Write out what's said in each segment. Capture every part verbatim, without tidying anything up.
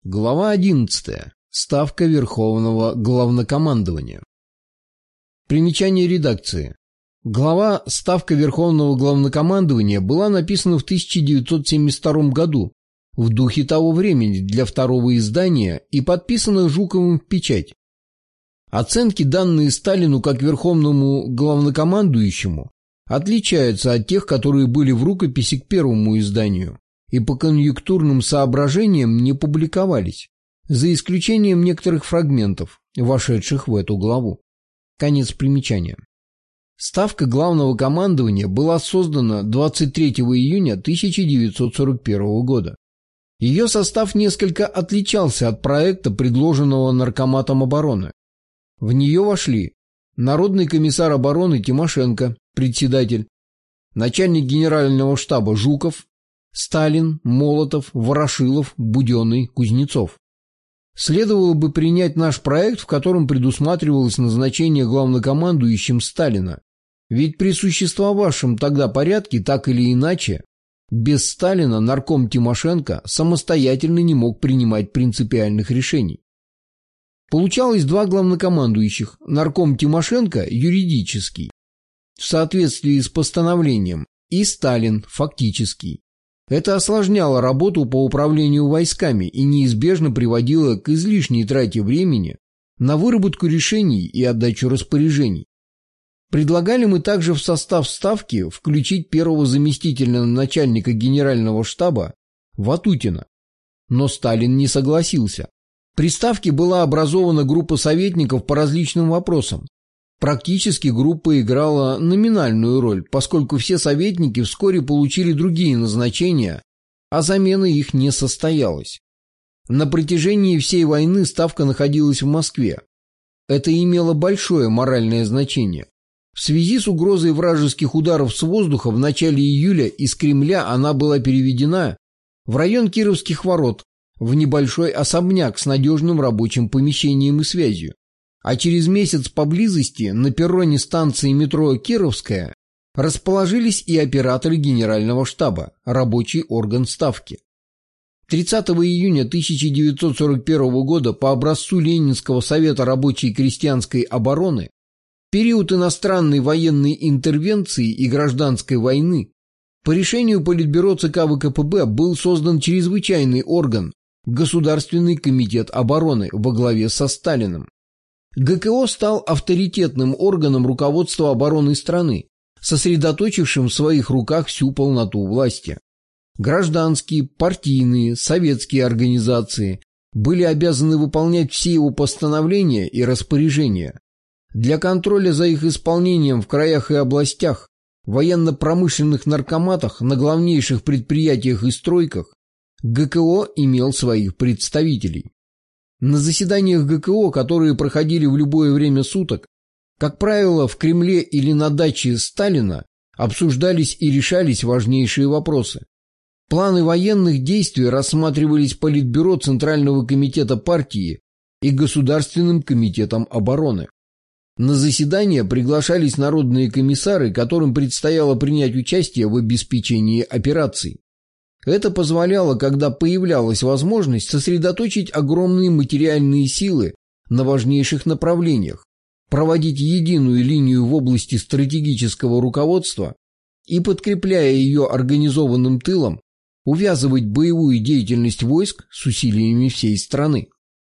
Глава одиннадцатая. Ставка Верховного Главнокомандования. Примечание редакции. Глава «Ставка Верховного Главнокомандования» была написана в тысяча девятьсот семьдесят втором году в духе того времени для второго издания и подписана Жуковым в печать. Оценки, данные Сталину как Верховному Главнокомандующему, отличаются от тех, которые были в рукописи к первому изданию и по конъюнктурным соображениям не публиковались, за исключением некоторых фрагментов, вошедших в эту главу. Конец примечания. Ставка Главного командования была создана двадцать третьего июня тысяча девятьсот сорок первого года. Ее состав несколько отличался от проекта, предложенного Наркоматом обороны. В нее вошли Народный комиссар обороны Тимошенко, председатель, начальник генерального штаба Жуков, Сталин, Молотов, Ворошилов, Буденный, Кузнецов. Следовало бы принять наш проект, в котором предусматривалось назначение главнокомандующим Сталина, ведь при существовавшем тогда порядке, так или иначе, без Сталина нарком Тимошенко самостоятельно не мог принимать принципиальных решений. Получалось два главнокомандующих, нарком Тимошенко юридический, в соответствии с постановлением, и Сталин фактический. Это осложняло работу по управлению войсками и неизбежно приводило к излишней трате времени на выработку решений и отдачу распоряжений. Предлагали мы также в состав Ставки включить первого заместителя начальника генерального штаба Ватутина, но Сталин не согласился. При Ставке была образована группа советников по различным вопросам. Практически группа играла номинальную роль, поскольку все советники вскоре получили другие назначения, а замена их не состоялась. На протяжении всей войны Ставка находилась в Москве. Это имело большое моральное значение. В связи с угрозой вражеских ударов с воздуха в начале июля из Кремля она была переведена в район Кировских ворот, в небольшой особняк с надежным рабочим помещением и связью. А через месяц поблизости, на перроне станции метро Кировская, расположились и операторы Генерального штаба, рабочий орган Ставки. тридцатого июня тысяча девятьсот сорок первого года по образцу Ленинского совета рабочей и крестьянской обороны, период иностранной военной интервенции и гражданской войны, по решению Политбюро ЦК ВКПБ был создан чрезвычайный орган Государственный комитет обороны во главе со Сталиным. ГКО стал авторитетным органом руководства обороны страны, сосредоточившим в своих руках всю полноту власти. Гражданские, партийные, советские организации были обязаны выполнять все его постановления и распоряжения. Для контроля за их исполнением в краях и областях, военно-промышленных наркоматах, на главнейших предприятиях и стройках ГКО имел своих представителей. На заседаниях ГКО, которые проходили в любое время суток, как правило, в Кремле или на даче Сталина, обсуждались и решались важнейшие вопросы. Планы военных действий рассматривались Политбюро Центрального комитета партии и Государственным комитетом обороны. На заседания приглашались народные комиссары, которым предстояло принять участие в обеспечении операций. Это позволяло, когда появлялась возможность, сосредоточить огромные материальные силы на важнейших направлениях, проводить единую линию в области стратегического руководства и, подкрепляя ее организованным тылом, увязывать боевую деятельность войск с усилиями всей страны.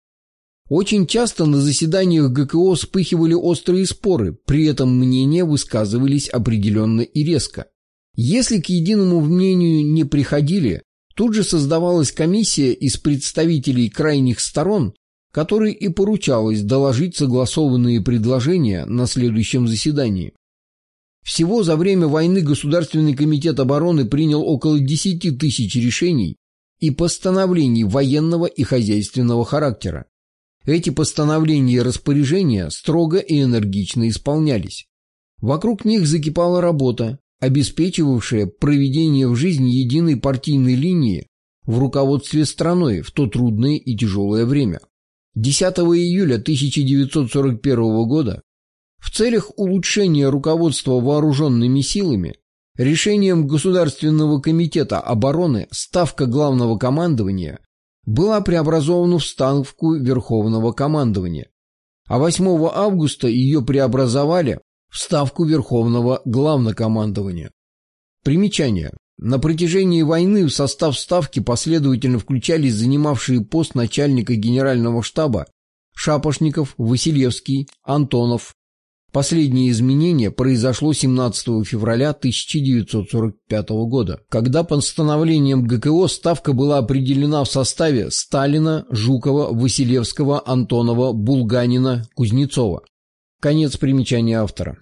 Очень часто на заседаниях ГКО вспыхивали острые споры, при этом мнения высказывались определенно и резко. Если к единому мнению не приходили, тут же создавалась комиссия из представителей крайних сторон, которой и поручалось доложить согласованные предложения на следующем заседании. Всего за время войны Государственный комитет обороны принял около десяти тысяч решений и постановлений военного и хозяйственного характера. Эти постановления и распоряжения строго и энергично исполнялись. Вокруг них закипала работа, обеспечивавшая проведение в жизнь единой партийной линии в руководстве страной в то трудное и тяжелое время. десятого июля тысяча девятьсот сорок первого года в целях улучшения руководства вооруженными силами решением Государственного комитета обороны Ставка Главного командования была преобразована в Ставку Верховного командования, а восьмого августа ее преобразовали в Ставку Верховного Главнокомандования. Примечание. На протяжении войны в состав Ставки последовательно включались занимавшие пост начальника Генерального штаба Шапошников, Василевский, Антонов. Последнее изменение произошло семнадцатого февраля тысяча девятьсот сорок пятого года, когда постановлением ГКО Ставка была определена в составе Сталина, Жукова, Василевского, Антонова, Булганина, Кузнецова. Конец примечания автора.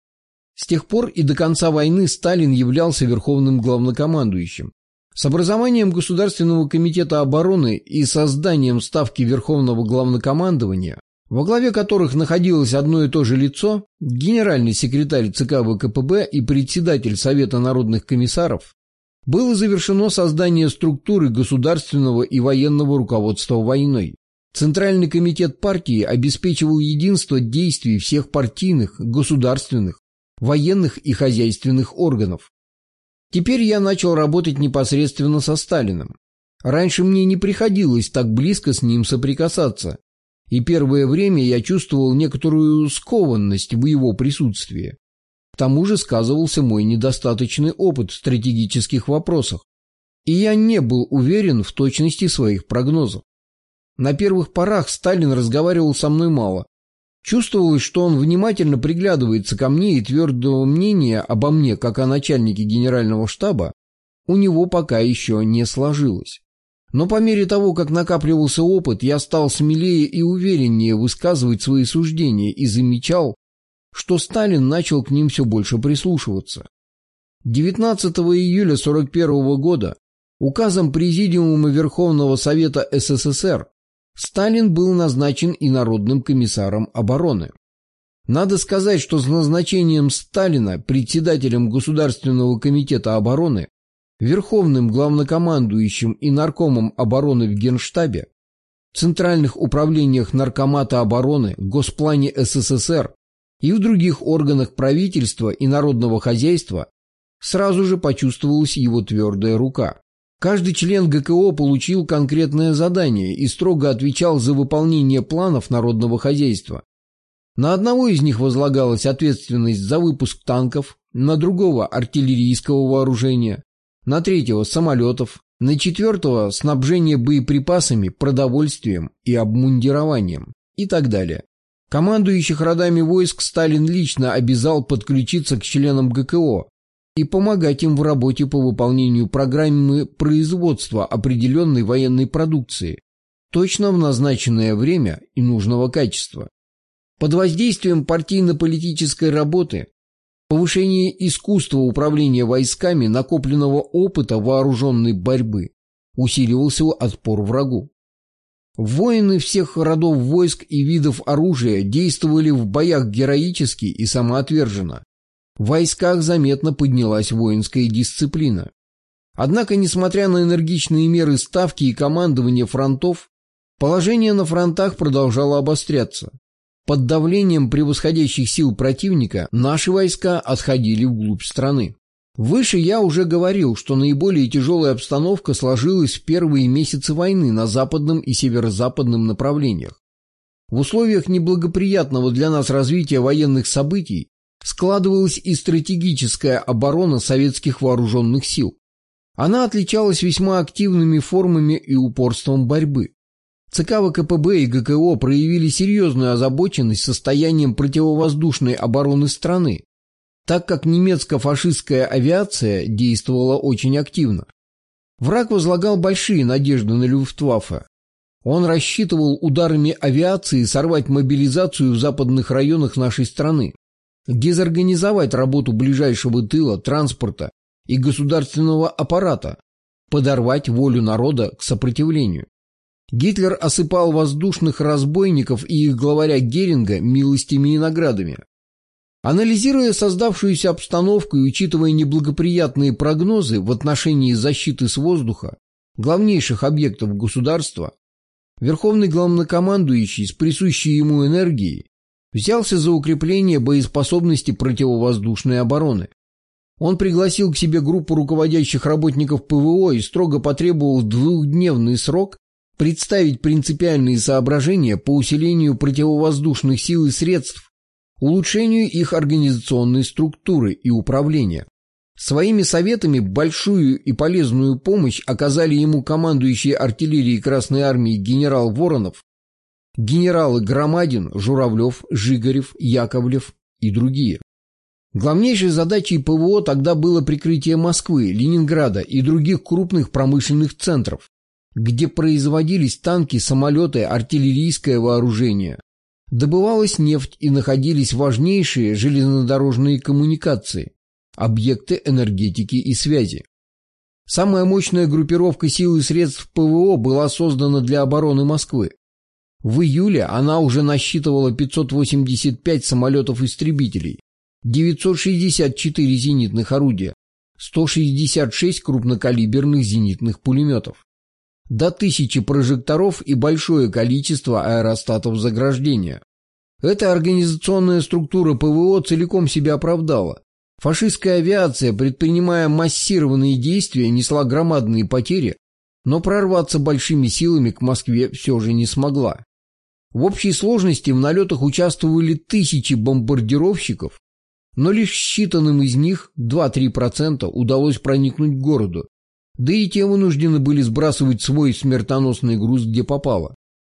С тех пор и до конца войны Сталин являлся верховным главнокомандующим. С образованием Государственного комитета обороны и созданием Ставки Верховного Главнокомандования, во главе которых находилось одно и то же лицо, генеральный секретарь ЦК ВКПБ и председатель Совета народных комиссаров, было завершено создание структуры государственного и военного руководства войной. Центральный комитет партии обеспечивал единство действий всех партийных, государственных, военных и хозяйственных органов. Теперь я начал работать непосредственно со Сталиным. Раньше мне не приходилось так близко с ним соприкасаться, и первое время я чувствовал некоторую скованность в его присутствии. К тому же сказывался мой недостаточный опыт в стратегических вопросах, и я не был уверен в точности своих прогнозов. На первых порах Сталин разговаривал со мной мало. Чувствовалось, что он внимательно приглядывается ко мне, и твердого мнения обо мне, как о начальнике генерального штаба, у него пока еще не сложилось. Но по мере того, как накапливался опыт, я стал смелее и увереннее высказывать свои суждения и замечал, что Сталин начал к ним все больше прислушиваться. девятнадцатого июля сорок первого года указом Президиума Верховного Совета СССР Сталин был назначен и Народным комиссаром обороны. Надо сказать, что с назначением Сталина председателем Государственного комитета обороны, Верховным главнокомандующим и наркомом обороны в Генштабе, центральных управлениях Наркомата обороны, Госплане СССР и в других органах правительства и народного хозяйства сразу же почувствовалась его твердая рука. Каждый член ГКО получил конкретное задание и строго отвечал за выполнение планов народного хозяйства. На одного из них возлагалась ответственность за выпуск танков, на другого – артиллерийского вооружения, на третьего – самолетов, на четвертого – снабжение боеприпасами, продовольствием и обмундированием и так далее. Командующих родами войск Сталин лично обязал подключиться к членам ГКО и помогать им в работе по выполнению программы производства определенной военной продукции, точно в назначенное время и нужного качества. Под воздействием партийно-политической работы, повышения искусства управления войсками, накопленного опыта вооруженной борьбы, усиливался отпор врагу. Воины всех родов войск и видов оружия действовали в боях героически и самоотверженно. В войсках заметно поднялась воинская дисциплина. Однако, несмотря на энергичные меры ставки и командования фронтов, положение на фронтах продолжало обостряться. Под давлением превосходящих сил противника наши войска отходили вглубь страны. Выше я уже говорил, что наиболее тяжелая обстановка сложилась в первые месяцы войны на западном и северо-западном направлениях. В условиях неблагоприятного для нас развития военных событий складывалась и стратегическая оборона советских вооруженных сил. Она отличалась весьма активными формами и упорством борьбы. ЦК ВКПБ и ГКО проявили серьезную озабоченность состоянием противовоздушной обороны страны, так как немецко-фашистская авиация действовала очень активно. Враг возлагал большие надежды на Люфтваффе. Он рассчитывал ударами авиации сорвать мобилизацию в западных районах нашей страны, дезорганизовать работу ближайшего тыла, транспорта и государственного аппарата, подорвать волю народа к сопротивлению. Гитлер осыпал воздушных разбойников и их главаря Геринга милостями и наградами. Анализируя создавшуюся обстановку и учитывая неблагоприятные прогнозы в отношении защиты с воздуха главнейших объектов государства, Верховный главнокомандующий с присущей ему энергией взялся за укрепление боеспособности противовоздушной обороны. Он пригласил к себе группу руководящих работников ПВО и строго потребовал двухдневный срок представить принципиальные соображения по усилению противовоздушных сил и средств, улучшению их организационной структуры и управления. Своими советами большую и полезную помощь оказали ему командующий артиллерией Красной Армии генерал Воронов, генералы Громадин, Журавлев, Жигарев, Яковлев и другие. Главнейшей задачей ПВО тогда было прикрытие Москвы, Ленинграда и других крупных промышленных центров, где производились танки, самолеты, артиллерийское вооружение. Добывалась нефть и находились важнейшие железнодорожные коммуникации, объекты энергетики и связи. Самая мощная группировка сил и средств ПВО была создана для обороны Москвы. В июле она уже насчитывала пятьсот восемьдесят пять самолетов-истребителей, девятьсот шестьдесят четыре зенитных орудия, сто шестьдесят шесть крупнокалиберных зенитных пулеметов, до тысячи прожекторов и большое количество аэростатов заграждения. Эта организационная структура ПВО целиком себя оправдала. Фашистская авиация, предпринимая массированные действия, несла громадные потери, но прорваться большими силами к Москве все же не смогла. В общей сложности в налетах участвовали тысячи бомбардировщиков, но лишь считанным из них два-три процента удалось проникнуть к городу, да и те вынуждены были сбрасывать свой смертоносный груз где попало.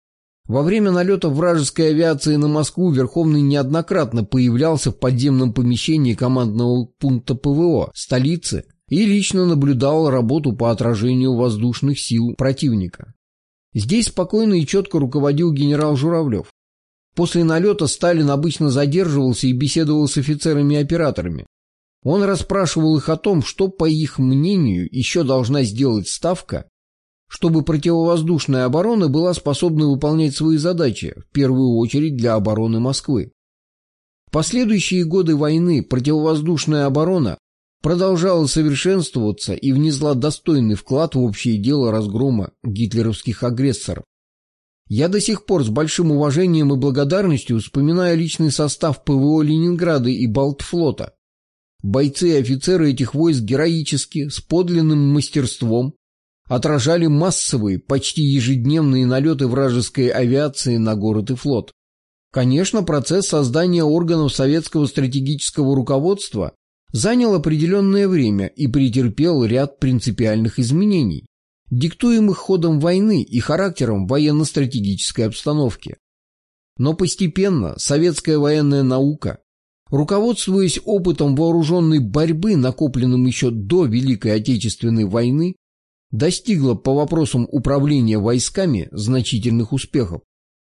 Во время налета вражеской авиации на Москву Верховный неоднократно появлялся в подземном помещении командного пункта ПВО столицы и лично наблюдал работу по отражению воздушных сил противника. Здесь спокойно и четко руководил генерал Журавлев. После налета Сталин обычно задерживался и беседовал с офицерами и операторами. Он расспрашивал их о том, что, по их мнению, еще должна сделать Ставка, чтобы противовоздушная оборона была способна выполнять свои задачи, в первую очередь для обороны Москвы. В последующие годы войны противовоздушная оборона продолжала совершенствоваться и внесла достойный вклад в общее дело разгрома гитлеровских агрессоров. Я до сих пор с большим уважением и благодарностью вспоминаю личный состав ПВО Ленинграда и Балтфлота. Бойцы и офицеры этих войск героически, с подлинным мастерством отражали массовые, почти ежедневные налеты вражеской авиации на город и флот. Конечно, процесс создания органов советского стратегического руководства занял определенное время и претерпел ряд принципиальных изменений, диктуемых ходом войны и характером военно-стратегической обстановки. Но постепенно советская военная наука, руководствуясь опытом вооруженной борьбы, накопленным еще до Великой Отечественной войны, достигла по вопросам управления войсками значительных успехов.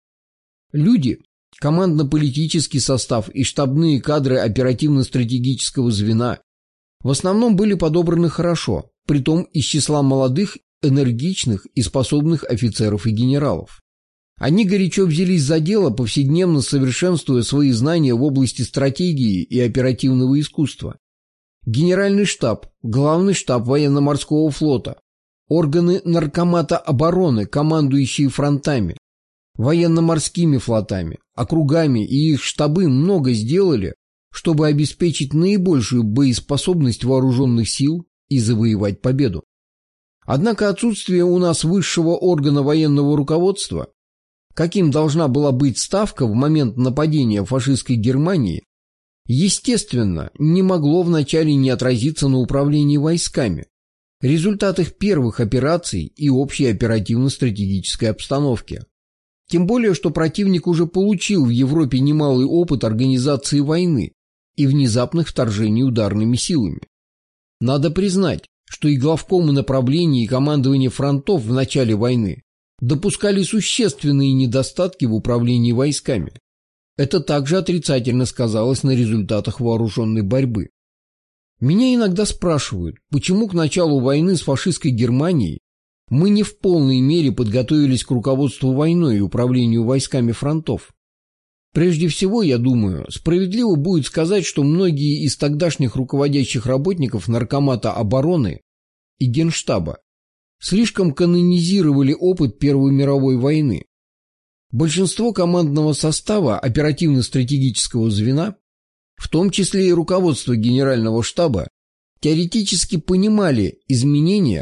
Люди, командно-политический состав и штабные кадры оперативно-стратегического звена в основном были подобраны хорошо, притом из числа молодых, энергичных и способных офицеров и генералов. Они горячо взялись за дело, повседневно совершенствуя свои знания в области стратегии и оперативного искусства. Генеральный штаб, главный штаб военно-морского флота, органы Наркомата обороны, командующие фронтами, военно-морскими флотами, округами и их штабы много сделали, чтобы обеспечить наибольшую боеспособность вооруженных сил и завоевать победу. Однако отсутствие у нас высшего органа военного руководства, каким должна была быть Ставка в момент нападения фашистской Германии, естественно, не могло вначале не отразиться на управлении войсками, результатах первых операций и общей оперативно-стратегической обстановке. Тем более, что противник уже получил в Европе немалый опыт организации войны и внезапных вторжений ударными силами. Надо признать, что и главкомы направлений и командование фронтов в начале войны допускали существенные недостатки в управлении войсками. Это также отрицательно сказалось на результатах вооруженной борьбы. Меня иногда спрашивают, почему к началу войны с фашистской Германией мы не в полной мере подготовились к руководству войной и управлению войсками фронтов. Прежде всего, я думаю, справедливо будет сказать, что многие из тогдашних руководящих работников Наркомата обороны и Генштаба слишком канонизировали опыт Первой мировой войны. Большинство командного состава оперативно-стратегического звена, в том числе и руководство Генерального штаба, теоретически понимали изменения,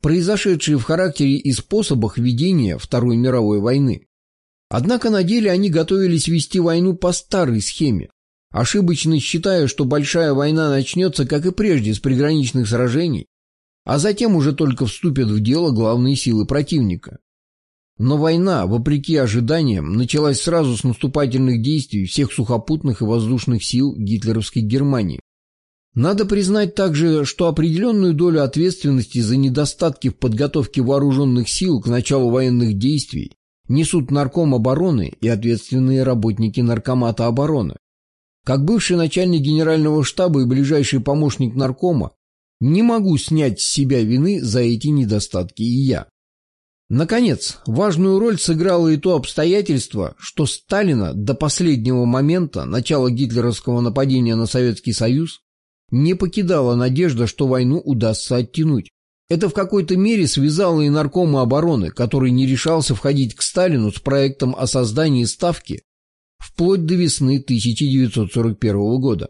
произошедшие в характере и способах ведения Второй мировой войны. Однако на деле они готовились вести войну по старой схеме, ошибочно считая, что большая война начнется, как и прежде, с приграничных сражений, а затем уже только вступят в дело главные силы противника. Но война, вопреки ожиданиям, началась сразу с наступательных действий всех сухопутных и воздушных сил гитлеровской Германии. Надо признать также, что определенную долю ответственности за недостатки в подготовке вооруженных сил к началу военных действий несут Нарком обороны и ответственные работники Наркомата обороны. Как бывший начальник генерального штаба и ближайший помощник Наркома, не могу снять с себя вины за эти недостатки и я. Наконец, важную роль сыграло и то обстоятельство, что Сталина до последнего момента начала гитлеровского нападения на Советский Союз не покидала надежда, что войну удастся оттянуть. Это в какой-то мере связало и Наркома обороны, который не решался входить к Сталину с проектом о создании Ставки вплоть до весны тысяча девятьсот сорок первого года.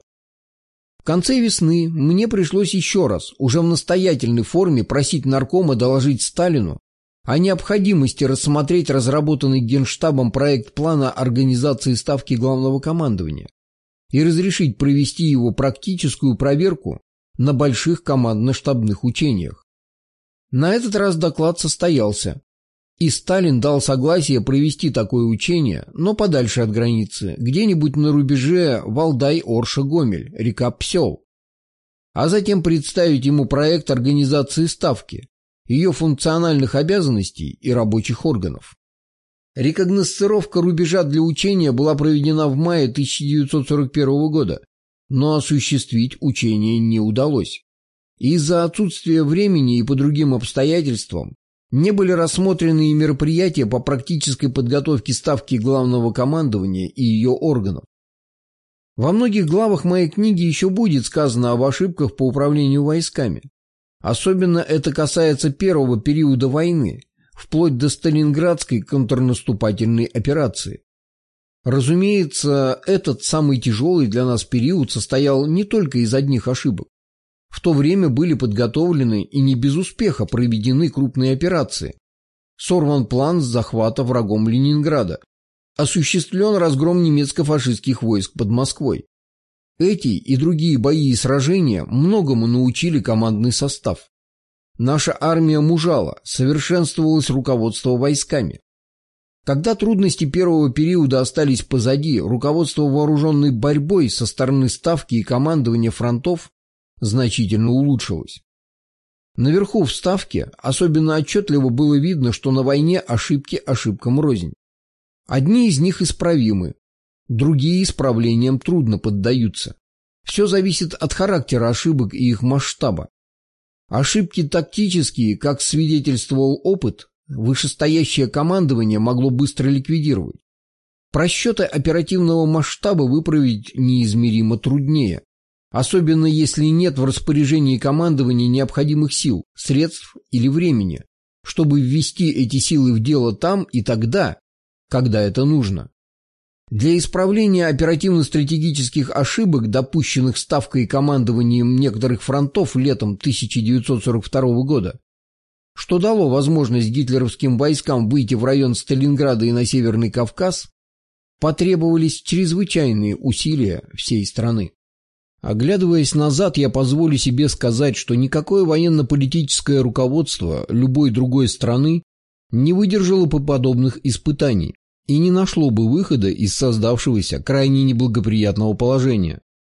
В конце весны мне пришлось еще раз, уже в настоятельной форме, просить Наркома доложить Сталину о необходимости рассмотреть разработанный Генштабом проект плана организации Ставки Главного командования и разрешить провести его практическую проверку на больших командно-штабных учениях. На этот раз доклад состоялся, и Сталин дал согласие провести такое учение, но подальше от границы, где-нибудь на рубеже Валдай-Орша-Гомель, река Псел, а затем представить ему проект организации Ставки, ее функциональных обязанностей и рабочих органов. Рекогносцировка рубежа для учения была проведена в мае тысяча девятьсот сорок первого года, но осуществить учение не удалось. Из-за отсутствия времени и по другим обстоятельствам не были рассмотрены и мероприятия по практической подготовке Ставки Главного командования и ее органов. Во многих главах моей книги еще будет сказано об ошибках по управлению войсками. Особенно это касается первого периода войны, вплоть до Сталинградской контрнаступательной операции. Разумеется, этот самый тяжелый для нас период состоял не только из одних ошибок. В то время были подготовлены и не без успеха проведены крупные операции. Сорван план захвата врагом Ленинграда. Осуществлен разгром немецко-фашистских войск под Москвой. Эти и другие бои и сражения многому научили командный состав. Наша армия мужала, совершенствовалось руководство войсками. Когда трудности первого периода остались позади, руководство вооруженной борьбой со стороны Ставки и командования фронтов значительно улучшилось. Наверху в Ставке особенно отчетливо было видно, что на войне ошибки ошибкам рознь. Одни из них исправимы, другие исправлениям трудно поддаются. Все зависит от характера ошибок и их масштаба. Ошибки тактические, как свидетельствовал опыт, вышестоящее командование могло быстро ликвидировать. Просчеты оперативного масштаба выправить неизмеримо труднее, особенно если нет в распоряжении командования необходимых сил, средств или времени, чтобы ввести эти силы в дело там и тогда, когда это нужно. Для исправления оперативно-стратегических ошибок, допущенных Ставкой и командованием некоторых фронтов летом тысяча девятьсот сорок второго года, что дало возможность гитлеровским войскам выйти в район Сталинграда и на Северный Кавказ, потребовались чрезвычайные усилия всей страны. Оглядываясь назад, я позволю себе сказать, что никакое военно-политическое руководство любой другой страны не выдержало бы подобных испытаний и не нашло бы выхода из создавшегося крайне неблагоприятного положения.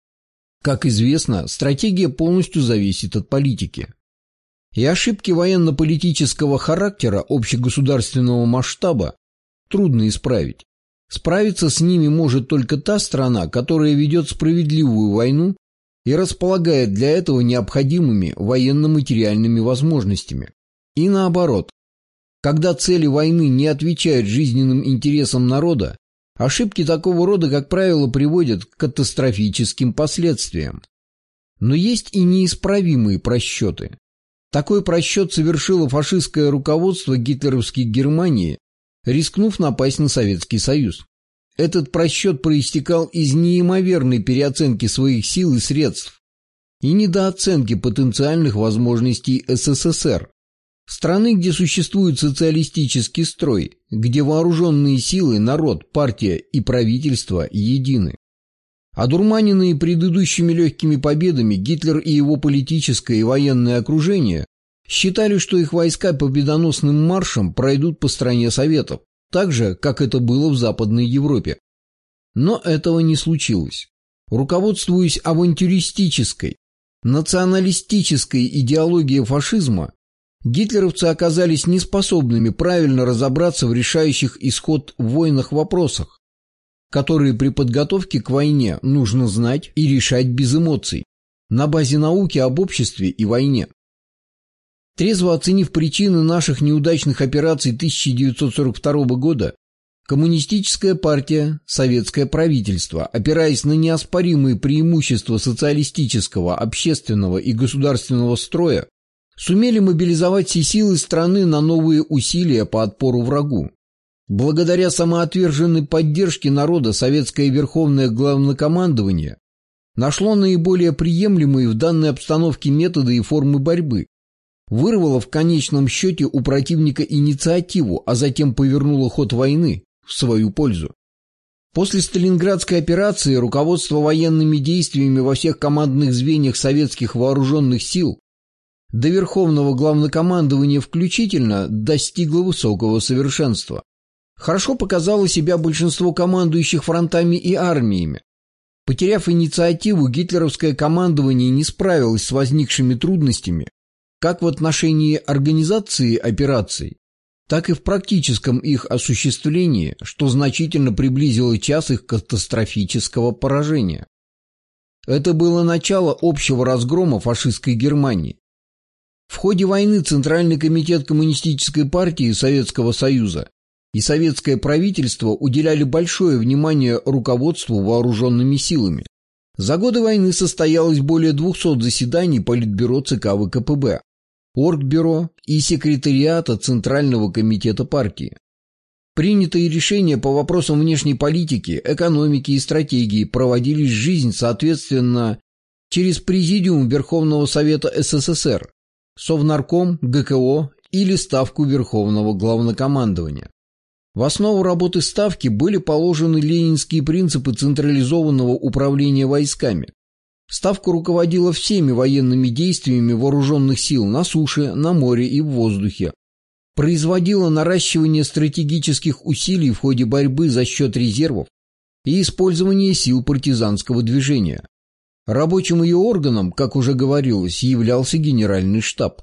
Как известно, стратегия полностью зависит от политики. И ошибки военно-политического характера общегосударственного масштаба трудно исправить. Справиться с ними может только та страна, которая ведет справедливую войну и располагает для этого необходимыми военно-материальными возможностями. И наоборот, когда цели войны не отвечают жизненным интересам народа, ошибки такого рода, как правило, приводят к катастрофическим последствиям. Но есть и неисправимые просчеты. Такой просчет совершило фашистское руководство гитлеровской Германии, рискнув напасть на Советский Союз. Этот просчет проистекал из неимоверной переоценки своих сил и средств и недооценки потенциальных возможностей СССР. Страны, где существует социалистический строй, где вооруженные силы, народ, партия и правительство едины. Одурманенные предыдущими легкими победами, Гитлер и его политическое и военное окружение считали, что их войска победоносным маршем пройдут по стране Советов, так же, как это было в Западной Европе. Но этого не случилось. Руководствуясь авантюристической, националистической идеологией фашизма, гитлеровцы оказались неспособными правильно разобраться в решающих исход в войнах вопросах, которые при подготовке к войне нужно знать и решать без эмоций, на базе науки об обществе и войне. Трезво оценив причины наших неудачных операций тысяча девятьсот сорок второго года, Коммунистическая партия, советское правительство, опираясь на неоспоримые преимущества социалистического, общественного и государственного строя, сумели мобилизовать все силы страны на новые усилия по отпору врагу. Благодаря самоотверженной поддержке народа советское Верховное Главнокомандование нашло наиболее приемлемые в данной обстановке методы и формы борьбы, вырвало в конечном счете у противника инициативу, а затем повернуло ход войны в свою пользу. После Сталинградской операции руководство военными действиями во всех командных звеньях советских вооруженных сил до Верховного Главнокомандования включительно достигло высокого совершенства. Хорошо показало себя большинство командующих фронтами и армиями. Потеряв инициативу, гитлеровское командование не справилось с возникшими трудностями как в отношении организации операций, так и в практическом их осуществлении, что значительно приблизило час их катастрофического поражения. Это было начало общего разгрома фашистской Германии. В ходе войны Центральный комитет Коммунистической партии Советского Союза и советское правительство уделяли большое внимание руководству вооруженными силами. За годы войны состоялось более двухсот заседаний Политбюро ЦК ВКПБ, Оргбюро и секретариата Центрального комитета партии. Принятые решения по вопросам внешней политики, экономики и стратегии проводились в жизнь, соответственно, через Президиум Верховного Совета СССР, Совнарком, ГКО или Ставку Верховного Главнокомандования. В основу работы Ставки были положены ленинские принципы централизованного управления войсками. Ставка руководила всеми военными действиями вооруженных сил на суше, на море и в воздухе, производила наращивание стратегических усилий в ходе борьбы за счет резервов и использования сил партизанского движения. Рабочим ее органом, как уже говорилось, являлся Генеральный штаб.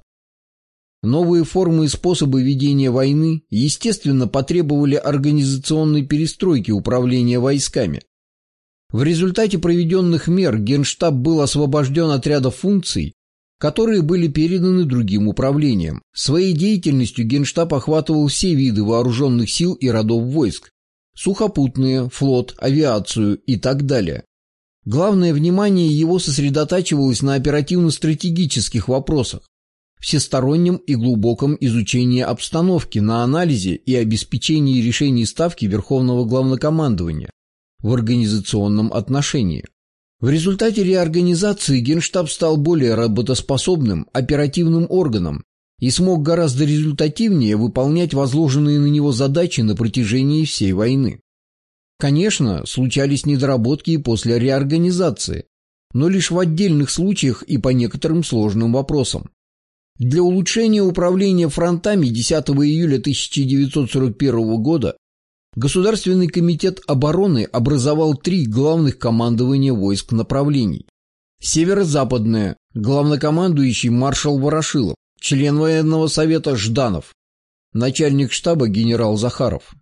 Новые формы и способы ведения войны, естественно, потребовали организационной перестройки управления войсками. В результате проведенных мер Генштаб был освобожден от ряда функций, которые были переданы другим управлениям. Своей деятельностью Генштаб охватывал все виды вооруженных сил и родов войск – сухопутные, флот, авиацию и так далее. Главное внимание его сосредотачивалось на оперативно-стратегических вопросах, всестороннем и глубоком изучении обстановки, на анализе и обеспечении решений Ставки Верховного Главнокомандования в организационном отношении. В результате реорганизации Генштаб стал более работоспособным оперативным органом и смог гораздо результативнее выполнять возложенные на него задачи на протяжении всей войны. Конечно, случались недоработки и после реорганизации, но лишь в отдельных случаях и по некоторым сложным вопросам. Для улучшения управления фронтами десятого июля тысяча девятьсот сорок первого года Государственный комитет обороны образовал три главных командования войск направлений. Северо-западное – главнокомандующий маршал Ворошилов, член военного совета Жданов, начальник штаба генерал Захаров.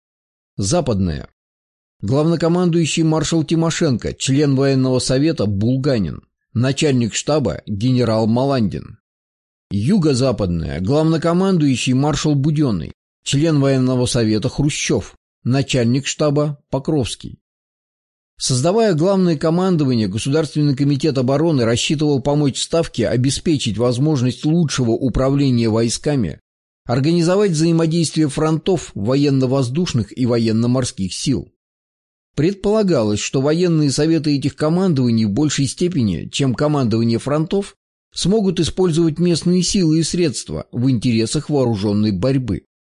Западное – главнокомандующий маршал Тимошенко, член военного совета Булганин, начальник штаба генерал Маландин. Юго-западное – главнокомандующий маршал Буденный, член военного совета Хрущев, начальник штаба Покровский. Создавая главное командование, Государственный комитет обороны рассчитывал помочь Ставке обеспечить возможность лучшего управления войсками, организовать взаимодействие фронтов военно-воздушных и военно-морских сил. Предполагалось, что военные советы этих командований в большей степени, чем командование фронтов, смогут использовать местные силы и средства в интересах вооруженной борьбы.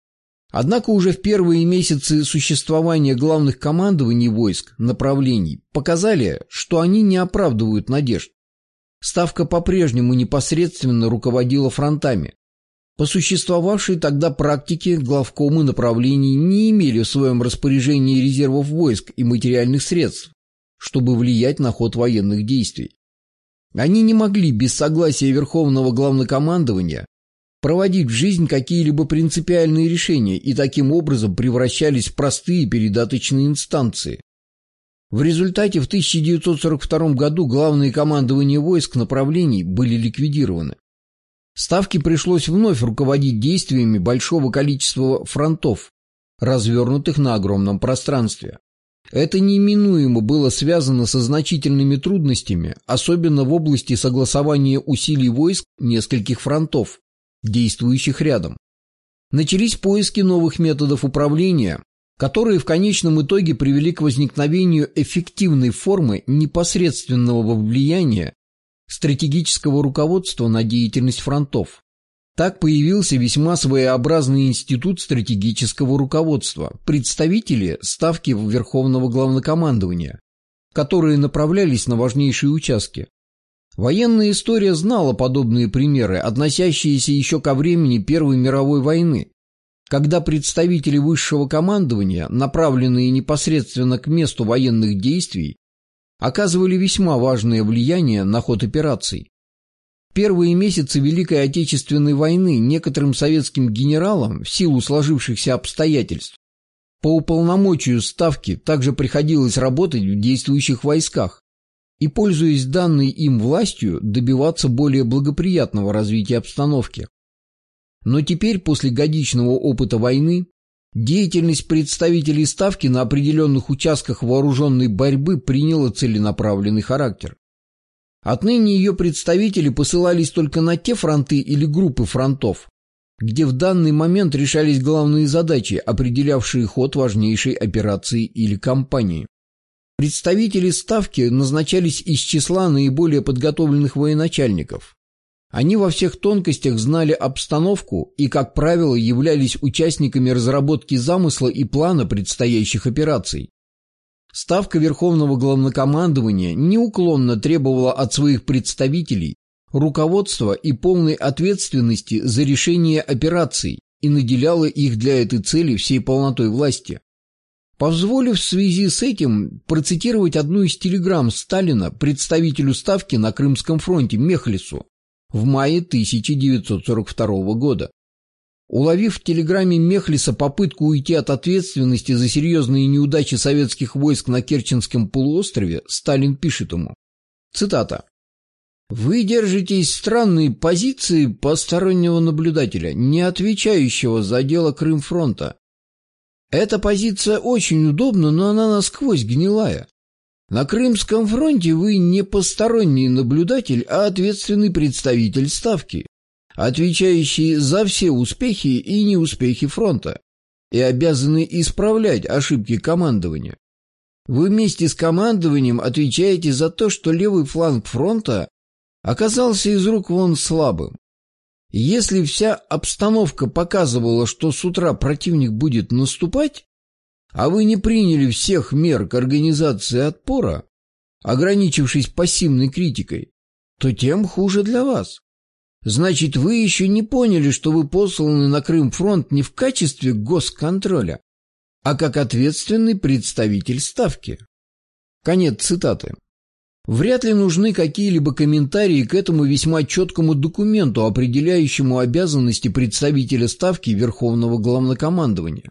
Однако уже в первые месяцы существования главных командований войск направлений показали, что они не оправдывают надежд. Ставка по-прежнему непосредственно руководила фронтами. По существовавшей тогда практике главкомы направлений не имели в своем распоряжении резервов войск и материальных средств, чтобы влиять на ход военных действий. Они не могли без согласия Верховного Главнокомандования проводить в жизнь какие-либо принципиальные решения и таким образом превращались в простые передаточные инстанции. В результате в тысяча девятьсот сорок втором году главные командования войск направлений были ликвидированы. Ставке пришлось вновь руководить действиями большого количества фронтов, развернутых на огромном пространстве. Это неминуемо было связано со значительными трудностями, особенно в области согласования усилий войск нескольких фронтов, действующих рядом. Начались поиски новых методов управления, которые в конечном итоге привели к возникновению эффективной формы непосредственного влияния стратегического руководства на деятельность фронтов. Так появился весьма своеобразный институт стратегического руководства, представители ставки Верховного Главнокомандования, которые направлялись на важнейшие участки. Военная история знала подобные примеры, относящиеся еще ко времени Первой мировой войны, когда представители высшего командования, направленные непосредственно к месту военных действий, оказывали весьма важное влияние на ход операций. В первые месяцы Великой Отечественной войны некоторым советским генералам, в силу сложившихся обстоятельств, по уполномочию ставки также приходилось работать в действующих войсках и, пользуясь данной им властью, добиваться более благоприятного развития обстановки. Но теперь, после годичного опыта войны, деятельность представителей ставки на определенных участках вооруженной борьбы приняла целенаправленный характер. Отныне ее представители посылались только на те фронты или группы фронтов, где в данный момент решались главные задачи, определявшие ход важнейшей операции или кампании. Представители ставки назначались из числа наиболее подготовленных военачальников. Они во всех тонкостях знали обстановку и, как правило, являлись участниками разработки замысла и плана предстоящих операций. Ставка Верховного Главнокомандования неуклонно требовала от своих представителей руководства и полной ответственности за решение операций и наделяла их для этой цели всей полнотой власти. Позволив в связи с этим процитировать одну из телеграмм Сталина представителю ставки на Крымском фронте Мехлису в мае тысяча девятьсот сорок второго года. Уловив в телеграмме Мехлиса попытку уйти от ответственности за серьезные неудачи советских войск на Керченском полуострове, Сталин пишет ему, цитата, «Вы держитесь странной позиции постороннего наблюдателя, не отвечающего за дело Крымфронта. Эта позиция очень удобна, но она насквозь гнилая. На Крымском фронте вы не посторонний наблюдатель, а ответственный представитель ставки, отвечающий за все успехи и неуспехи фронта, и обязаны исправлять ошибки командования. Вы вместе с командованием отвечаете за то, что левый фланг фронта оказался из рук вон слабым. Если вся обстановка показывала, что с утра противник будет наступать, а вы не приняли всех мер к организации отпора, ограничившись пассивной критикой, то тем хуже для вас. Значит, вы еще не поняли, что вы посланы на Крымфронт не в качестве госконтроля, а как ответственный представитель ставки». Конец цитаты. Вряд ли нужны какие-либо комментарии к этому весьма четкому документу, определяющему обязанности представителя ставки Верховного Главнокомандования.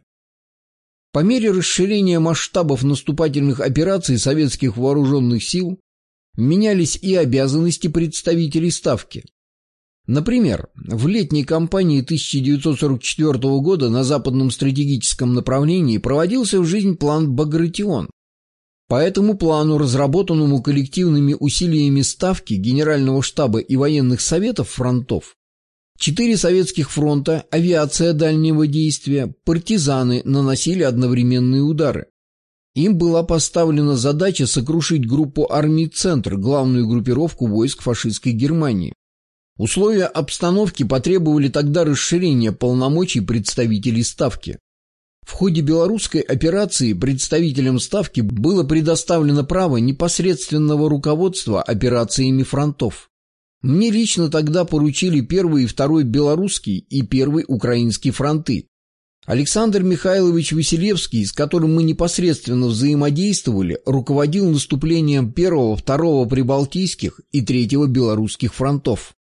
По мере расширения масштабов наступательных операций советских вооруженных сил менялись и обязанности представителей ставки. Например, в летней кампании тысяча девятьсот сорок четвёртого года на западном стратегическом направлении проводился в жизнь план «Багратион». По этому плану, разработанному коллективными усилиями ставки, Генерального штаба и военных советов фронтов, четыре советских фронта, авиация дальнего действия, партизаны наносили одновременные удары. Им была поставлена задача сокрушить группу армий «Центр», главную группировку войск фашистской Германии. Условия обстановки потребовали тогда расширения полномочий представителей Ставки. В ходе белорусской операции представителям Ставки было предоставлено право непосредственного руководства операциями фронтов. Мне лично тогда поручили первый и второй белорусский и первый украинский фронты. Александр Михайлович Василевский, с которым мы непосредственно взаимодействовали, руководил наступлением первого, второго прибалтийских и третьего белорусских фронтов.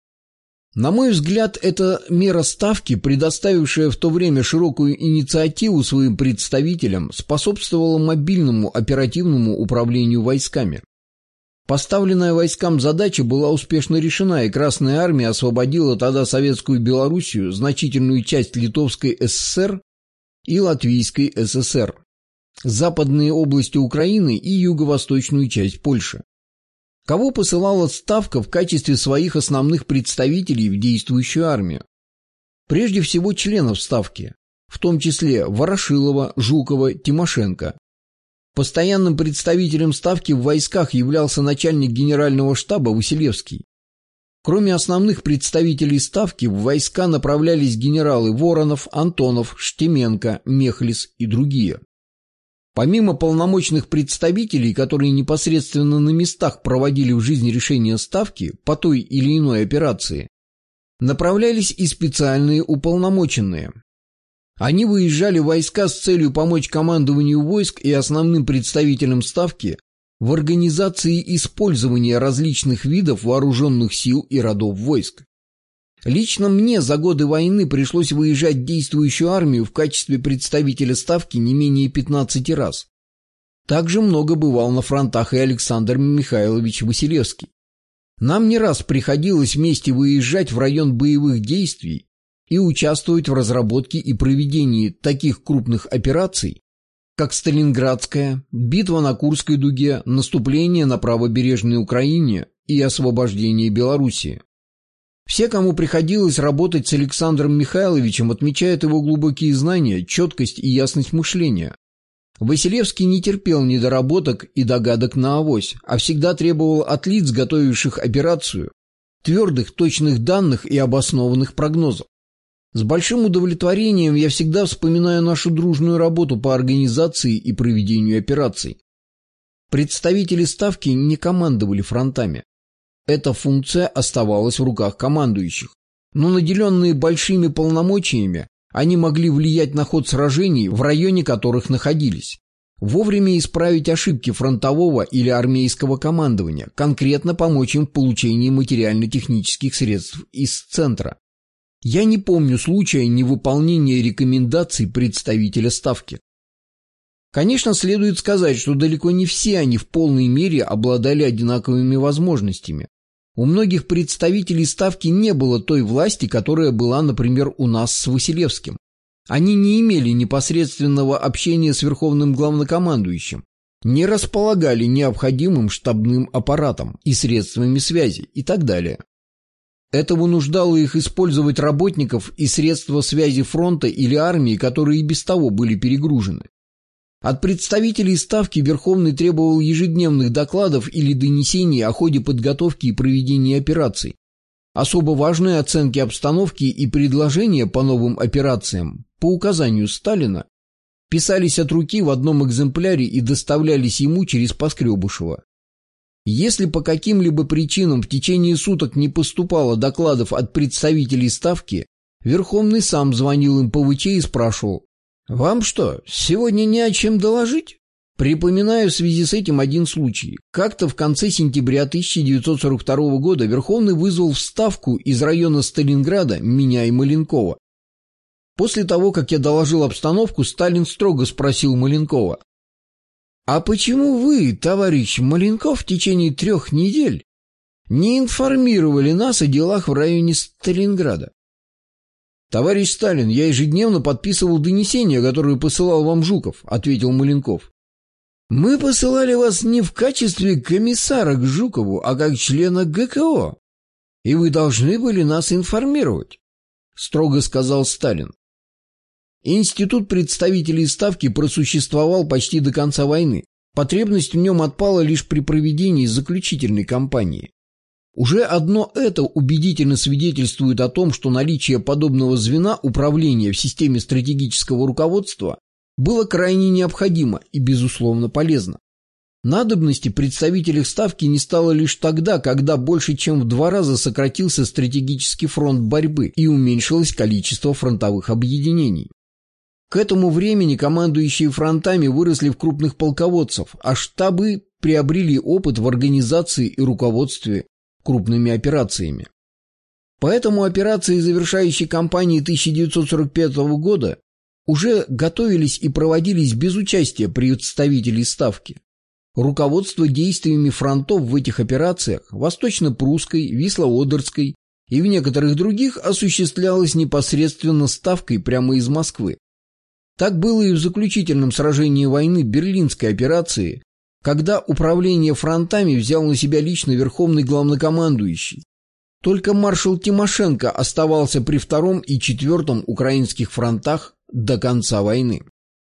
На мой взгляд, эта мера Ставки, предоставившая в то время широкую инициативу своим представителям, способствовала мобильному оперативному управлению войсками. Поставленная войскам задача была успешно решена, и Красная Армия освободила тогда Советскую Белоруссию, значительную часть Литовской ССР и Латвийской ССР, западные области Украины и юго-восточную часть Польши. Кого посылала Ставка в качестве своих основных представителей в действующую армию? Прежде всего членов Ставки, в том числе Ворошилова, Жукова, Тимошенко. Постоянным представителем Ставки в войсках являлся начальник генерального штаба Василевский. Кроме основных представителей Ставки, в войска направлялись генералы Воронов, Антонов, Штеменко, Мехлис и другие. Помимо полномочных представителей, которые непосредственно на местах проводили в жизнь решения Ставки по той или иной операции, направлялись и специальные уполномоченные. Они выезжали в войска с целью помочь командованию войск и основным представителям Ставки в организации использования различных видов вооруженных сил и родов войск. Лично мне за годы войны пришлось выезжать в действующую армию в качестве представителя Ставки не менее пятнадцати раз. Также много бывал на фронтах и Александр Михайлович Василевский. Нам не раз приходилось вместе выезжать в район боевых действий и участвовать в разработке и проведении таких крупных операций, как Сталинградская, битва на Курской дуге, наступление на правобережной Украине и освобождение Белоруссии. Все, кому приходилось работать с Александром Михайловичем, отмечают его глубокие знания, четкость и ясность мышления. Василевский не терпел недоработок и догадок на авось, а всегда требовал от лиц, готовивших операцию, твердых, точных данных и обоснованных прогнозов. С большим удовлетворением я всегда вспоминаю нашу дружную работу по организации и проведению операций. Представители Ставки не командовали фронтами. Эта функция оставалась в руках командующих. Но наделенные большими полномочиями, они могли влиять на ход сражений, в районе которых находились. Вовремя исправить ошибки фронтового или армейского командования, конкретно помочь им в получении материально-технических средств из центра. Я не помню случая невыполнения рекомендаций представителя Ставки. Конечно, следует сказать, что далеко не все они в полной мере обладали одинаковыми возможностями. У многих представителей Ставки не было той власти, которая была, например, у нас с Василевским. Они не имели непосредственного общения с верховным главнокомандующим, не располагали необходимым штабным аппаратом и средствами связи и так далее. Это вынуждало их использовать работников и средства связи фронта или армии, которые и без того были перегружены. От представителей Ставки Верховный требовал ежедневных докладов или донесений о ходе подготовки и проведения операций. Особо важные оценки обстановки и предложения по новым операциям, по указанию Сталина, писались от руки в одном экземпляре и доставлялись ему через Поскребышева. Если по каким-либо причинам в течение суток не поступало докладов от представителей Ставки, Верховный сам звонил им по ВЧ и спрашивал: «Вам что, сегодня не о чем доложить?» Припоминаю в связи с этим один случай. Как-то в конце сентября тысяча девятьсот сорок второго года Верховный вызвал в Ставку из района Сталинграда меня и Маленкова. После того, как я доложил обстановку, Сталин строго спросил Маленкова: «А почему вы, товарищ Маленков, в течение трех недель не информировали нас о делах в районе Сталинграда?» «Товарищ Сталин, я ежедневно подписывал донесения, которые посылал вам Жуков», — ответил Маленков. «Мы посылали вас не в качестве комиссара к Жукову, а как члена ГКО, и вы должны были нас информировать», — строго сказал Сталин. Институт представителей Ставки просуществовал почти до конца войны. Потребность в нем отпала лишь при проведении заключительной кампании. Уже одно это убедительно свидетельствует о том, что наличие подобного звена управления в системе стратегического руководства было крайне необходимо и, безусловно, полезно. Надобности представителей Ставки не стало лишь тогда, когда больше чем в два раза сократился стратегический фронт борьбы и уменьшилось количество фронтовых объединений. К этому времени командующие фронтами выросли в крупных полководцев, а штабы приобрели опыт в организации и руководстве крупными операциями. Поэтому операции завершающей кампании тысяча девятьсот сорок пятого года уже готовились и проводились без участия представителей Ставки. Руководство действиями фронтов в этих операциях, Восточно-Прусской, Висло-Одерской и в некоторых других, осуществлялось непосредственно Ставкой прямо из Москвы. Так было и в заключительном сражении войны Берлинской операции, когда управление фронтами взял на себя лично верховный главнокомандующий. Только маршал Тимошенко оставался при втором и четвертом украинских фронтах до конца войны.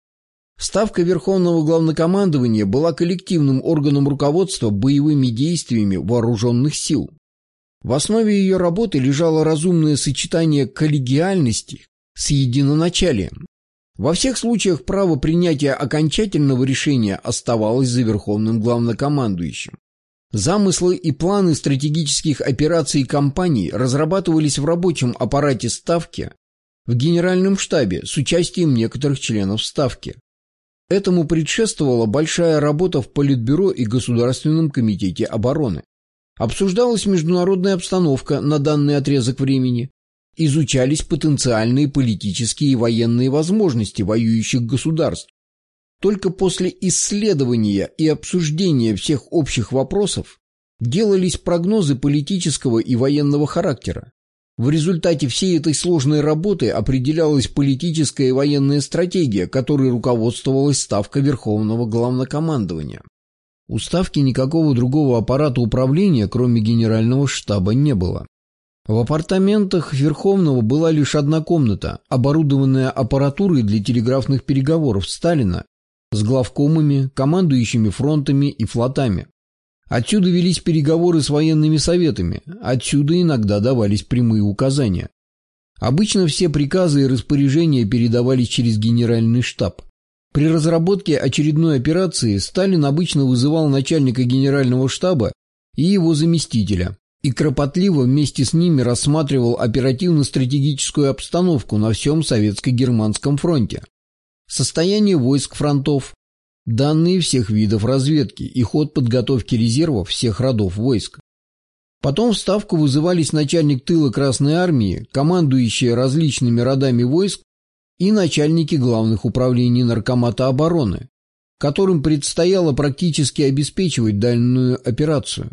Ставка Верховного Главнокомандования была коллективным органом руководства боевыми действиями вооруженных сил. В основе ее работы лежало разумное сочетание коллегиальности с единоначалием. Во всех случаях право принятия окончательного решения оставалось за Верховным Главнокомандующим. Замыслы и планы стратегических операций и кампаний разрабатывались в рабочем аппарате Ставки, в Генеральном штабе с участием некоторых членов Ставки. Этому предшествовала большая работа в Политбюро и Государственном комитете обороны. Обсуждалась международная обстановка на данный отрезок времени, изучались потенциальные политические и военные возможности воюющих государств. Только после исследования и обсуждения всех общих вопросов делались прогнозы политического и военного характера. В результате всей этой сложной работы определялась политическая и военная стратегия, которой руководствовалась Ставка Верховного Главнокомандования. У Ставки никакого другого аппарата управления, кроме Генерального штаба, не было. В апартаментах Верховного была лишь одна комната, оборудованная аппаратурой для телеграфных переговоров Сталина с главкомами, командующими фронтами и флотами. Отсюда велись переговоры с военными советами, отсюда иногда давались прямые указания. Обычно все приказы и распоряжения передавались через Генеральный штаб. При разработке очередной операции Сталин обычно вызывал начальника Генерального штаба и его заместителя и кропотливо вместе с ними рассматривал оперативно-стратегическую обстановку на всем Советско-Германском фронте, состояние войск фронтов, данные всех видов разведки и ход подготовки резервов всех родов войск. Потом в Ставку вызывались начальник тыла Красной армии, командующие различными родами войск и начальники главных управлений Наркомата обороны, которым предстояло практически обеспечивать данную операцию.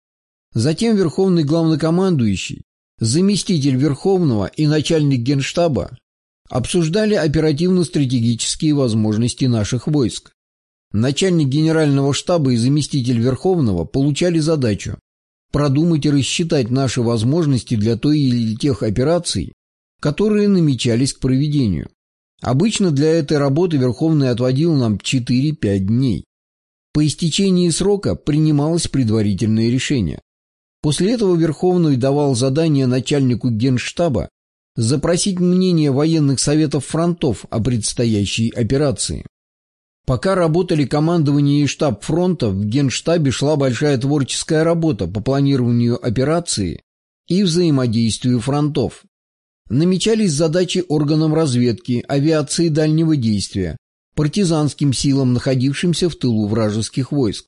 Затем Верховный Главнокомандующий, заместитель Верховного и начальник Генштаба обсуждали оперативно-стратегические возможности наших войск. Начальник Генерального штаба и заместитель Верховного получали задачу продумать и рассчитать наши возможности для той или тех операций, которые намечались к проведению. Обычно для этой работы Верховный отводил нам четыре-пять дней. По истечении срока принималось предварительное решение. После этого Верховный давал задание начальнику Генштаба запросить мнение военных советов фронтов о предстоящей операции. Пока работали командование и штаб фронта, в Генштабе шла большая творческая работа по планированию операции и взаимодействию фронтов. Намечались задачи органам разведки, авиации дальнего действия, партизанским силам, находившимся в тылу вражеских войск,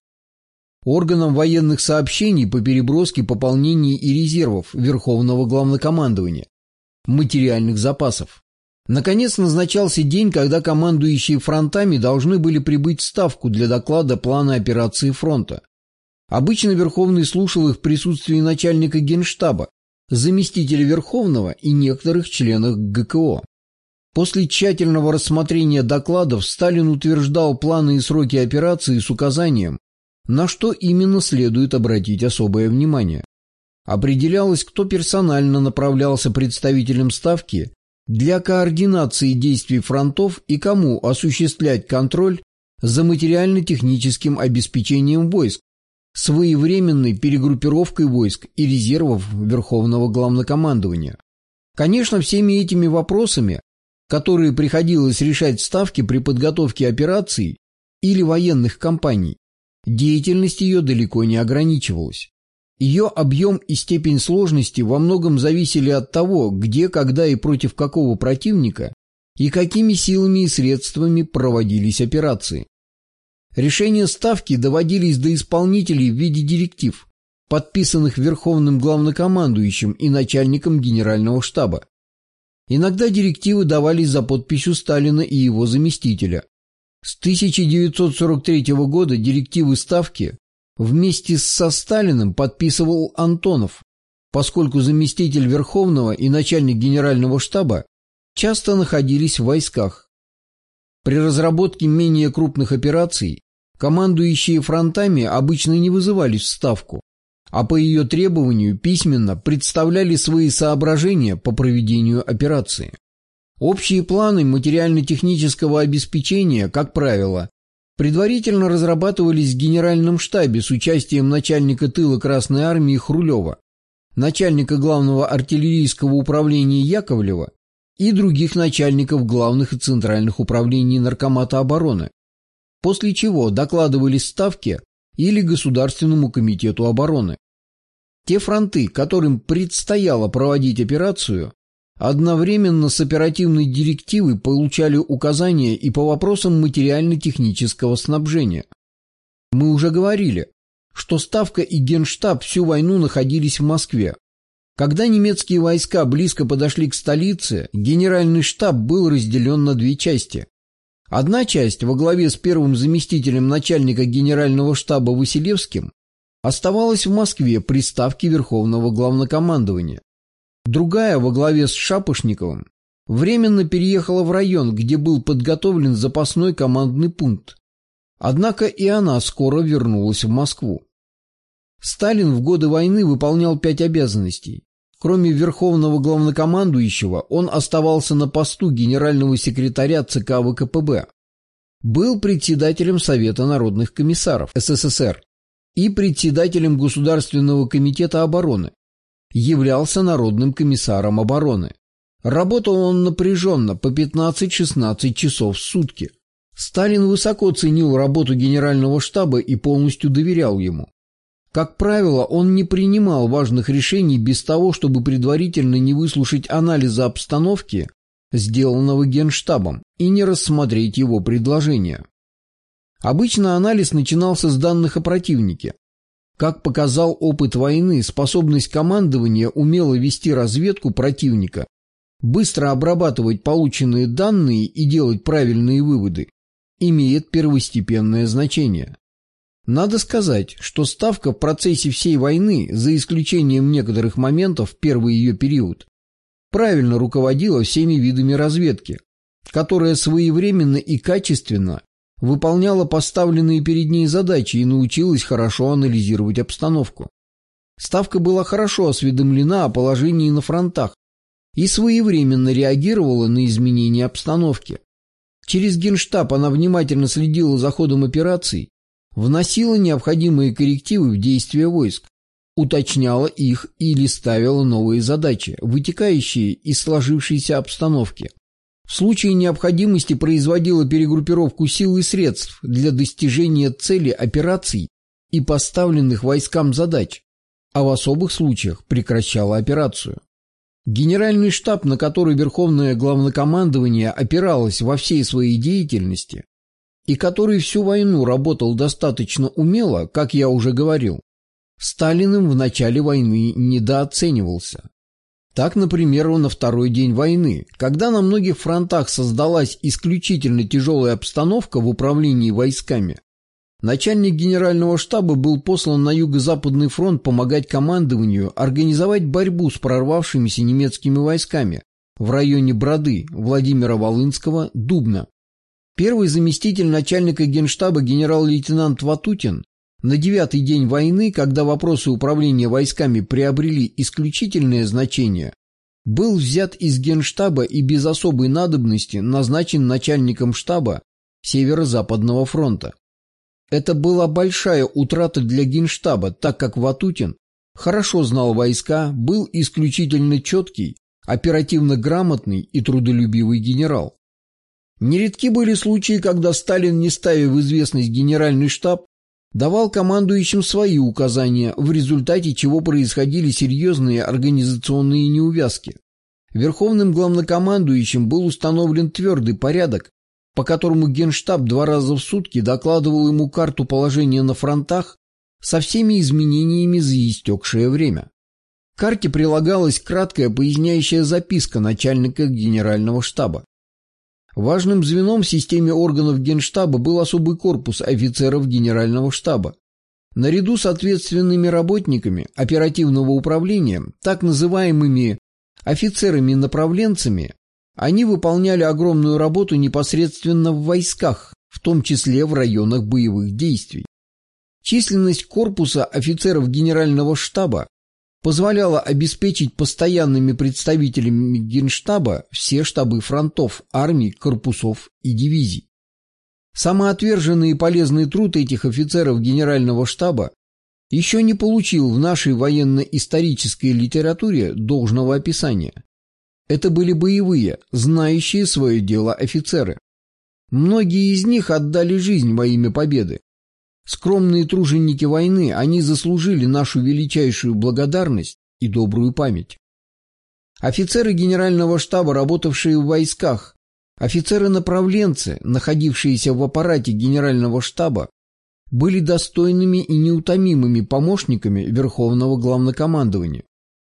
органам военных сообщений по переброске пополнений и резервов Верховного Главнокомандования, материальных запасов. Наконец назначался день, когда командующие фронтами должны были прибыть в Ставку для доклада плана операции фронта. Обычно Верховный слушал их в присутствии начальника Генштаба, заместителя Верховного и некоторых членов ГКО. После тщательного рассмотрения докладов Сталин утверждал планы и сроки операции с указанием, на что именно следует обратить особое внимание. Определялось, кто персонально направлялся представителем Ставки для координации действий фронтов и кому осуществлять контроль за материально-техническим обеспечением войск, своевременной перегруппировкой войск и резервов Верховного Главнокомандования. Конечно, всеми этими вопросами, которые приходилось решать в Ставке при подготовке операций или военных кампаний, деятельность ее далеко не ограничивалась. Ее объем и степень сложности во многом зависели от того, где, когда и против какого противника и какими силами и средствами проводились операции. Решения Ставки доводились до исполнителей в виде директив, подписанных Верховным Главнокомандующим и начальником Генерального штаба. Иногда директивы давались за подписью Сталина и его заместителя. С тысяча девятьсот сорок третьего года директивы Ставки вместе со Сталиным подписывал Антонов, поскольку заместитель Верховного и начальник Генерального штаба часто находились в войсках. При разработке менее крупных операций командующие фронтами обычно не вызывались в Ставку, а по ее требованию письменно представляли свои соображения по проведению операции. Общие планы материально-технического обеспечения, как правило, предварительно разрабатывались в Генеральном штабе с участием начальника тыла Красной армии Хрулева, начальника главного артиллерийского управления Яковлева и других начальников главных и центральных управлений Наркомата обороны, после чего докладывались Ставке или Государственному комитету обороны. Те фронты, которым предстояло проводить операцию, одновременно с оперативной директивой получали указания и по вопросам материально-технического снабжения. Мы уже говорили, что Ставка и Генштаб всю войну находились в Москве. Когда немецкие войска близко подошли к столице, Генеральный штаб был разделен на две части. Одна часть во главе с первым заместителем начальника Генерального штаба Василевским оставалась в Москве при Ставке Верховного Главнокомандования. Другая во главе с Шапошниковым временно переехала в район, где был подготовлен запасной командный пункт. Однако и она скоро вернулась в Москву. Сталин в годы войны выполнял пять обязанностей. Кроме Верховного Главнокомандующего, он оставался на посту генерального секретаря ЦК ВКПБ, был председателем Совета народных комиссаров СССР и председателем Государственного комитета обороны, являлся народным комиссаром обороны. Работал он напряженно по пятнадцать-шестнадцать часов в сутки. Сталин высоко ценил работу Генерального штаба и полностью доверял ему. Как правило, он не принимал важных решений без того, чтобы предварительно не выслушать анализа обстановки, сделанного Генштабом, и не рассмотреть его предложения. Обычно анализ начинался с данных о противнике. Как показал опыт войны, способность командования умело вести разведку противника, быстро обрабатывать полученные данные и делать правильные выводы, имеет первостепенное значение. Надо сказать, что Ставка в процессе всей войны, за исключением некоторых моментов в первый ее период, правильно руководила всеми видами разведки, которая своевременно и качественно выполняла поставленные перед ней задачи и научилась хорошо анализировать обстановку. Ставка была хорошо осведомлена о положении на фронтах и своевременно реагировала на изменения обстановки. Через Генштаб она внимательно следила за ходом операций, вносила необходимые коррективы в действия войск, уточняла их или ставила новые задачи, вытекающие из сложившейся обстановки. В случае необходимости производила перегруппировку сил и средств для достижения цели операций и поставленных войскам задач, а в особых случаях прекращала операцию. Генеральный штаб, на который Верховное Главнокомандование опиралось во всей своей деятельности, и который всю войну работал достаточно умело, как я уже говорил, Сталиным в начале войны недооценивался. Так, например, на второй день войны, когда на многих фронтах создалась исключительно тяжелая обстановка в управлении войсками, начальник Генерального штаба был послан на Юго-Западный фронт помогать командованию организовать борьбу с прорвавшимися немецкими войсками в районе Броды, Владимира-Волынского, Дубна. Первый заместитель начальника Генштаба генерал-лейтенант Ватутин на девятый день войны, когда вопросы управления войсками приобрели исключительное значение, был взят из Генштаба и без особой надобности назначен начальником штаба Северо-Западного фронта. Это была большая утрата для Генштаба, так как Ватутин хорошо знал войска, был исключительно четкий, оперативно грамотный и трудолюбивый генерал. Нередки были случаи, когда Сталин, не ставя в известность генеральный штаб, давал командующим свои указания, в результате чего происходили серьезные организационные неувязки. Верховным главнокомандующим был установлен твердый порядок, по которому Генштаб два раза в сутки докладывал ему карту положения на фронтах со всеми изменениями за истекшее время. К карте прилагалась краткая поясняющая записка начальника генерального штаба. Важным звеном в системе органов Генштаба был особый корпус офицеров генерального штаба. Наряду с ответственными работниками оперативного управления, так называемыми офицерами-направленцами, они выполняли огромную работу непосредственно в войсках, в том числе в районах боевых действий. Численность корпуса офицеров генерального штаба позволяла обеспечить постоянными представителями Генштаба все штабы фронтов, армий, корпусов и дивизий. Самоотверженный и полезный труд этих офицеров генерального штаба еще не получил в нашей военно-исторической литературе должного описания. Это были боевые, знающие свое дело офицеры. Многие из них отдали жизнь во имя победы. Скромные труженики войны, они заслужили нашу величайшую благодарность и добрую память. Офицеры генерального штаба, работавшие в войсках, офицеры-направленцы, находившиеся в аппарате генерального штаба, были достойными и неутомимыми помощниками Верховного Главнокомандования.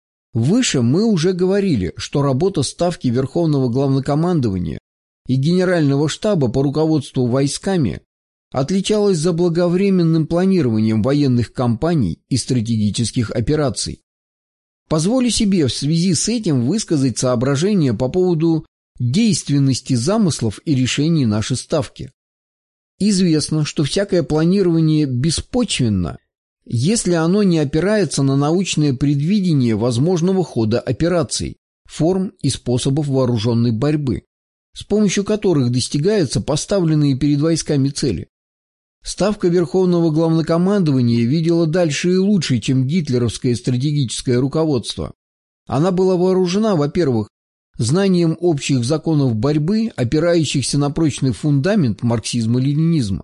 Выше мы уже говорили, что работа Ставки Верховного Главнокомандования и Генерального штаба по руководству войсками отличалась заблаговременным планированием военных кампаний и стратегических операций. Позволю себе в связи с этим высказать соображения по поводу действенности замыслов и решений нашей Ставки. Известно, что всякое планирование беспочвенно, если оно не опирается на научное предвидение возможного хода операций, форм и способов вооруженной борьбы, с помощью которых достигаются поставленные перед войсками цели. Ставка Верховного Главнокомандования видела дальше и лучше, чем гитлеровское стратегическое руководство. Она была вооружена, во-первых, знанием общих законов борьбы, опирающихся на прочный фундамент марксизма-ленинизма.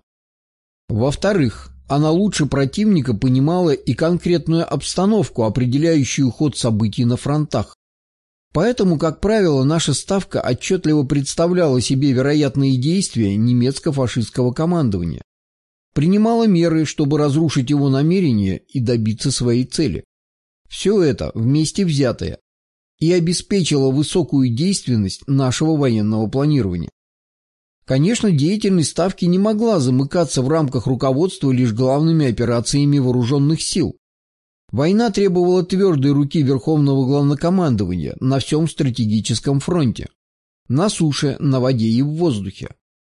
Во-вторых, она лучше противника понимала и конкретную обстановку, определяющую ход событий на фронтах. Поэтому, как правило, наша Ставка отчетливо представляла себе вероятные действия немецко-фашистского командования, принимала меры, чтобы разрушить его намерения и добиться своей цели. Все это вместе взятое и обеспечило высокую действенность нашего военного планирования. Конечно, деятельность Ставки не могла замыкаться в рамках руководства лишь главными операциями вооруженных сил. Война требовала твердой руки Верховного Главнокомандования на всем стратегическом фронте, на суше, на воде и в воздухе.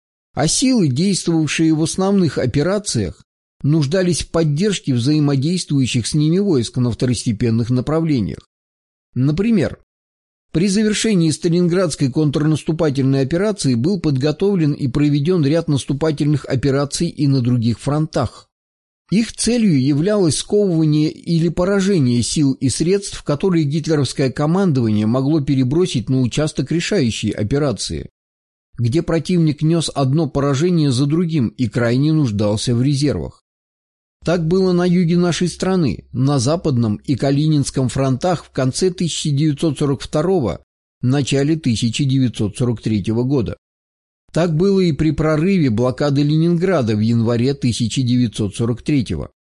А силы, действовавшие в основных операциях, нуждались в поддержке взаимодействующих с ними войск на второстепенных направлениях. Например, при завершении Сталинградской контрнаступательной операции был подготовлен и проведен ряд наступательных операций и на других фронтах. Их целью являлось сковывание или поражение сил и средств, которые гитлеровское командование могло перебросить на участок решающей операции, где противник нес одно поражение за другим и крайне нуждался в резервах. Так было на юге нашей страны, на Западном и Калининском фронтах в конце тысяча девятьсот сорок второго – начале тысяча девятьсот сорок третьего года. Так было и при прорыве блокады Ленинграда в январе тысяча девятьсот сорок третьего.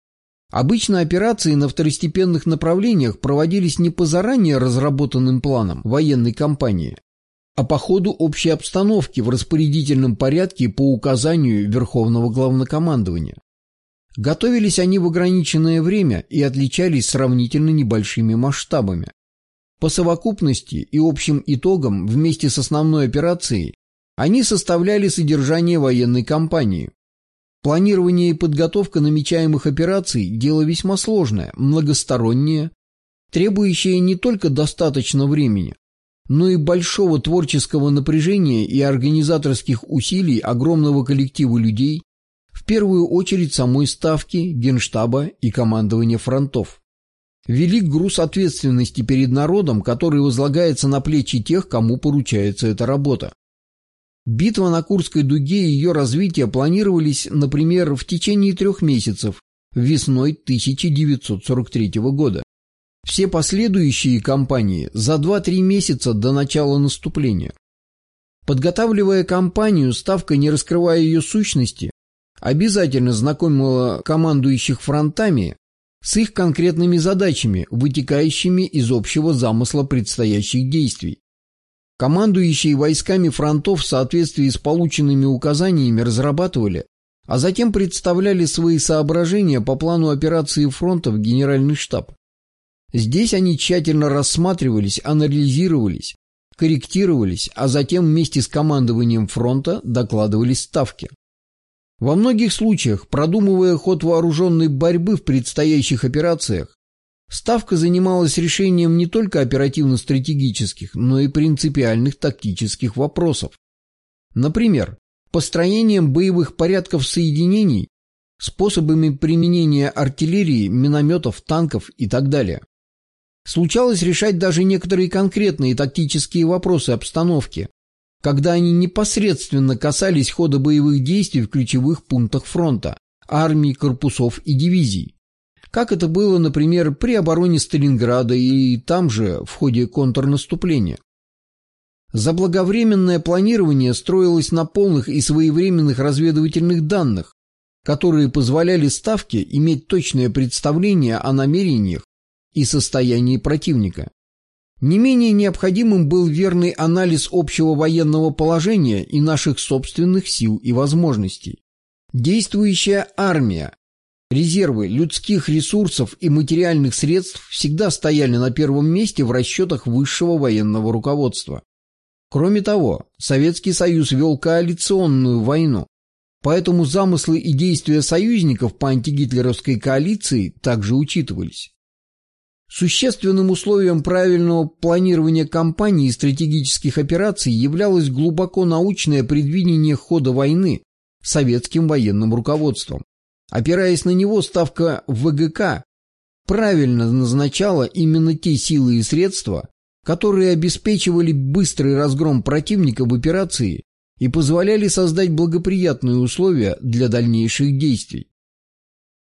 Обычно операции на второстепенных направлениях проводились не по заранее разработанным планам военной кампании, а по ходу общей обстановки в распорядительном порядке по указанию Верховного Главнокомандования. Готовились они в ограниченное время и отличались сравнительно небольшими масштабами. По совокупности и общим итогам вместе с основной операцией они составляли содержание военной кампании. Планирование и подготовка намечаемых операций – дело весьма сложное, многостороннее, требующее не только достаточно времени, но и большого творческого напряжения и организаторских усилий огромного коллектива людей, В первую очередь самой Ставки, Генштаба и командования фронтов. Велик груз ответственности перед народом, который возлагается на плечи тех, кому поручается эта работа. Битва на Курской дуге и ее развитие планировались, например, в течение трех месяцев, весной тысяча девятьсот сорок третьего года. Все последующие кампании за два-три месяца до начала наступления. Подготавливая кампанию, Ставка, не раскрывая ее сущности, обязательно знакомила командующих фронтами с их конкретными задачами, вытекающими из общего замысла предстоящих действий. Командующие войсками фронтов в соответствии с полученными указаниями разрабатывали, а затем представляли свои соображения по плану операции фронта в Генеральный штаб. Здесь они тщательно рассматривались, анализировались, корректировались, а затем вместе с командованием фронта докладывались Ставке. Во многих случаях, продумывая ход вооруженной борьбы в предстоящих операциях, Ставка занималась решением не только оперативно-стратегических, но и принципиальных тактических вопросов. Например, построением боевых порядков соединений, способами применения артиллерии, минометов, танков и так далее. Случалось решать даже некоторые конкретные тактические вопросы обстановки, когда они непосредственно касались хода боевых действий в ключевых пунктах фронта, армий, корпусов и дивизий, как это было, например, при обороне Сталинграда и там же в ходе контрнаступления. Заблаговременное планирование строилось на полных и своевременных разведывательных данных, которые позволяли Ставке иметь точное представление о намерениях и состоянии противника. Не менее необходимым был верный анализ общего военного положения и наших собственных сил и возможностей. Действующая армия, резервы людских ресурсов и материальных средств всегда стояли на первом месте в расчетах высшего военного руководства. Кроме того, Советский Союз вел коалиционную войну, поэтому замыслы и действия союзников по антигитлеровской коалиции также учитывались. Существенным условием правильного планирования кампаний и стратегических операций являлось глубоко научное предвидение хода войны советским военным руководством. Опираясь на него, Ставка ВГК правильно назначала именно те силы и средства, которые обеспечивали быстрый разгром противника в операции и позволяли создать благоприятные условия для дальнейших действий.